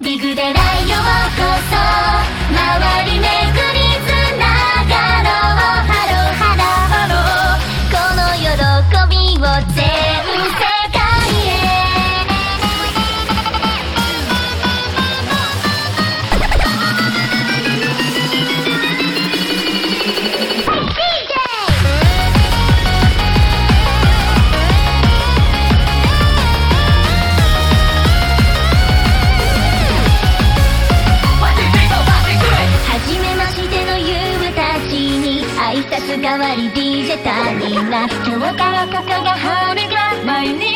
リグデラようこそ周りめくりつながろうハローハローこの喜びを全世界へ挨拶代わり DJ タニーな今日からここがハーレグラ毎日